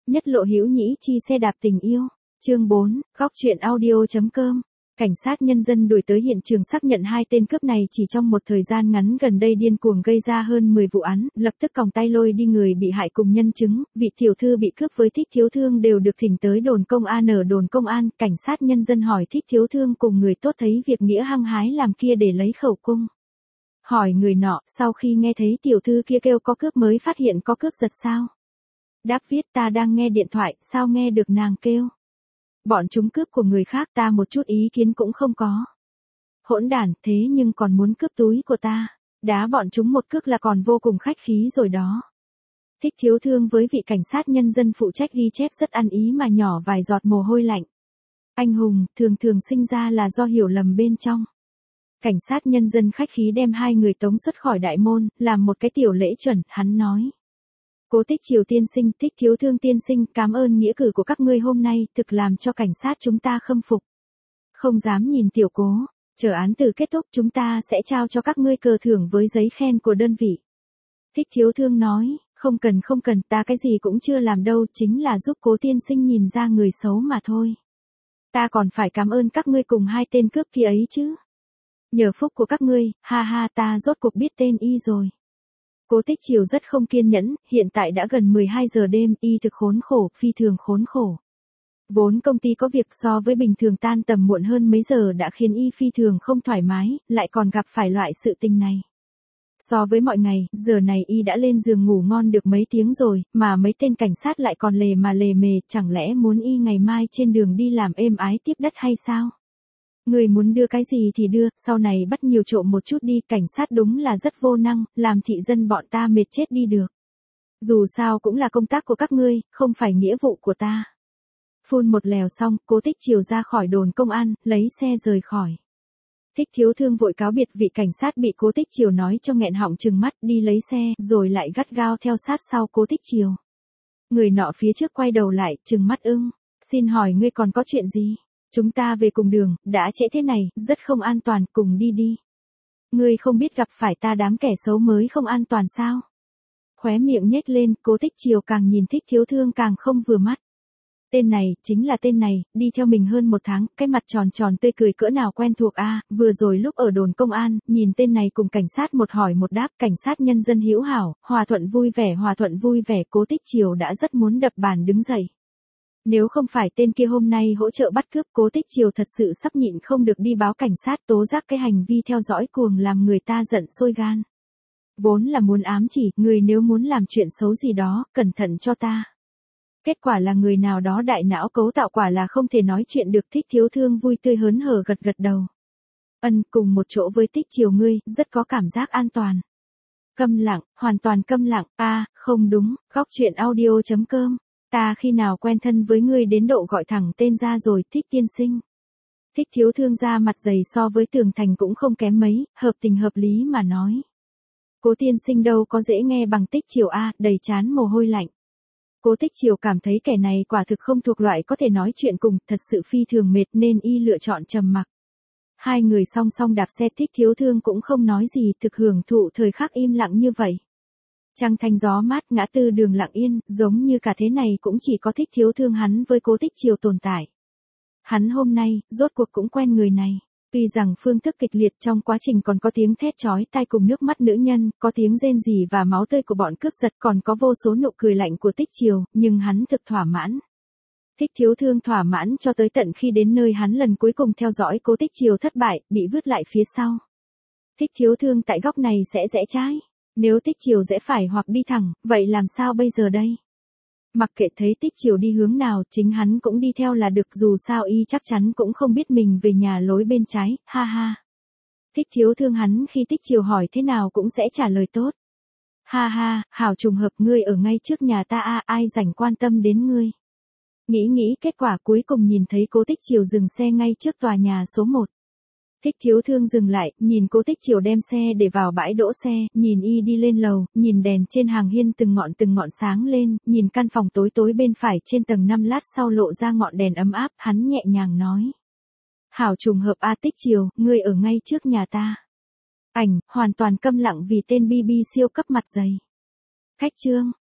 Nhất lộ hữu nhĩ chi xe đạp tình yêu. Chương 4, góc truyện audio.com. Cảnh sát nhân dân đuổi tới hiện trường xác nhận hai tên cướp này chỉ trong một thời gian ngắn gần đây điên cuồng gây ra hơn 10 vụ án, lập tức còng tay lôi đi người bị hại cùng nhân chứng, vị tiểu thư bị cướp với Thích Thiếu Thương đều được thỉnh tới đồn công an. Ở đồn công an, cảnh sát nhân dân hỏi Thích Thiếu Thương cùng người tốt thấy việc nghĩa hăng hái làm kia để lấy khẩu cung. Hỏi người nọ, sau khi nghe thấy tiểu thư kia kêu có cướp mới phát hiện có cướp giật sao? Đáp viết ta đang nghe điện thoại, sao nghe được nàng kêu? Bọn chúng cướp của người khác ta một chút ý kiến cũng không có. Hỗn đản, thế nhưng còn muốn cướp túi của ta. Đá bọn chúng một cước là còn vô cùng khách khí rồi đó. Thích Thiếu Thương với vị cảnh sát nhân dân phụ trách ghi chép rất ăn ý mà nhỏ vài giọt mồ hôi lạnh. Anh hùng, thường thường sinh ra là do hiểu lầm bên trong. Cảnh sát nhân dân khách khí đem hai người tống xuất khỏi đại môn, làm một cái tiểu lễ chuẩn, hắn nói. Cố Tích Triều tiên sinh, Thích Thiếu Thương tiên sinh, cảm ơn nghĩa cử của các ngươi hôm nay, thực làm cho cảnh sát chúng ta khâm phục. Không dám nhìn tiểu cố, chờ án tử kết thúc chúng ta sẽ trao cho các ngươi cờ thưởng với giấy khen của đơn vị. Thích Thiếu Thương nói, không cần, ta cái gì cũng chưa làm đâu, chính là giúp Cố tiên sinh nhìn ra người xấu mà thôi. Ta còn phải cảm ơn các ngươi cùng hai tên cướp kia ấy chứ. Nhờ phúc của các ngươi, ha ha, ta rốt cuộc biết tên y rồi. Cố Tích Triều rất không kiên nhẫn, hiện tại đã gần 12 giờ đêm, y thực khốn khổ, phi thường khốn khổ. Vốn công ty có việc so với bình thường tan tầm muộn hơn mấy giờ đã khiến y phi thường không thoải mái, lại còn gặp phải loại sự tình này. So với mọi ngày, giờ này y đã lên giường ngủ ngon được mấy tiếng rồi, mà mấy tên cảnh sát lại còn lề mề, chẳng lẽ muốn y ngày mai trên đường đi làm êm ái tiếp đất hay sao? Người muốn đưa cái gì thì đưa, sau này bắt nhiều trộm một chút đi, cảnh sát đúng là rất vô năng, làm thị dân bọn ta mệt chết đi được. Dù sao cũng là công tác của các ngươi, không phải nghĩa vụ của ta. Phun một lèo xong, Cố Tích Triều ra khỏi đồn công an, lấy xe rời khỏi. Thích Thiếu Thương vội cáo biệt vị cảnh sát bị Cố Tích Triều nói cho nghẹn họng trừng mắt, đi lấy xe, rồi lại gắt gao theo sát sau Cố Tích Triều. Người nọ phía trước quay đầu lại, trừng mắt ưng, xin hỏi ngươi còn có chuyện gì? Chúng ta về cùng đường, đã trễ thế này, rất không an toàn, cùng đi đi. Ngươi không biết gặp phải ta đám kẻ xấu mới không an toàn sao? Khóe miệng nhếch lên, Cố Tích Triều càng nhìn Thích Thiếu Thương càng không vừa mắt. Tên này, chính là tên này, đi theo mình hơn một tháng, cái mặt tròn tròn tươi cười cỡ nào quen thuộc a, vừa rồi lúc ở đồn công an, nhìn tên này cùng cảnh sát một hỏi một đáp, cảnh sát nhân dân hữu hảo, hòa thuận vui vẻ, Cố Tích Triều đã rất muốn đập bàn đứng dậy. Nếu không phải tên kia hôm nay hỗ trợ bắt cướp, Cố Tích Triều thật sự sắp nhịn không được đi báo cảnh sát tố giác cái hành vi theo dõi cuồng làm người ta giận sôi gan. Vốn là muốn ám chỉ, người nếu muốn làm chuyện xấu gì đó, cẩn thận cho ta. Kết quả là người nào đó đại não cấu tạo quả là không thể nói chuyện được. Thích Thiếu Thương vui tươi hớn hở gật đầu. Cùng một chỗ với Tích Triều ngươi, rất có cảm giác an toàn. Câm lặng, hoàn toàn câm lặng, không đúng, góc truyện audio.com. Ta khi nào quen thân với ngươi đến độ gọi thẳng tên ra rồi, Thích tiên sinh. Thích Thiếu Thương ra mặt dày so với tường thành cũng không kém mấy, hợp tình hợp lý mà nói. Cố tiên sinh đâu có dễ nghe bằng Tích Triều đầy trán mồ hôi lạnh. Cố Tích Triều cảm thấy kẻ này quả thực không thuộc loại có thể nói chuyện cùng, thật sự phi thường mệt nên y lựa chọn trầm mặc. Hai người song song đạp xe, Thích Thiếu Thương cũng không nói gì, thực hưởng thụ thời khắc im lặng như vậy. Trăng thanh gió mát, ngã tư đường lặng yên, giống như cả thế này cũng chỉ có Thích Thiếu Thương hắn với Cố Tích Triều tồn tại. Hắn hôm nay, rốt cuộc cũng quen người này. Tuy rằng phương thức kịch liệt trong quá trình còn có tiếng thét chói tai cùng nước mắt nữ nhân, có tiếng rên rỉ và máu tươi của bọn cướp giật, còn có vô số nụ cười lạnh của Tích Triều, nhưng hắn thực thỏa mãn. Thích Thiếu Thương thỏa mãn cho tới tận khi đến nơi hắn lần cuối cùng theo dõi Cố Tích Triều thất bại, bị vứt lại phía sau. Thích Thiếu Thương tại góc này sẽ rẽ trái. Nếu Tích Triều rẽ phải hoặc đi thẳng, vậy làm sao bây giờ đây? Mặc kệ thấy Tích Triều đi hướng nào, chính hắn cũng đi theo là được, dù sao y chắc chắn cũng không biết mình về nhà lối bên trái, ha ha. Thích Thiếu Thương hắn khi Tích Triều hỏi thế nào cũng sẽ trả lời tốt. Ha ha, hảo trùng hợp ngươi ở ngay trước nhà ta ai rảnh quan tâm đến ngươi. Nghĩ kết quả cuối cùng nhìn thấy Cố Tích Triều dừng xe ngay trước tòa nhà số 1. Thích Thiếu Thương dừng lại, nhìn Cố Tích Triều đem xe để vào bãi đỗ xe, nhìn y đi lên lầu, nhìn đèn trên hàng hiên từng ngọn sáng lên, nhìn căn phòng tối bên phải trên tầng 5 lát sau lộ ra ngọn đèn ấm áp, hắn nhẹ nhàng nói. Hảo trùng hợp Tích Triều, ngươi ở ngay trước nhà ta. Hoàn toàn câm lặng vì tên BB siêu cấp mặt dày. Khách trương,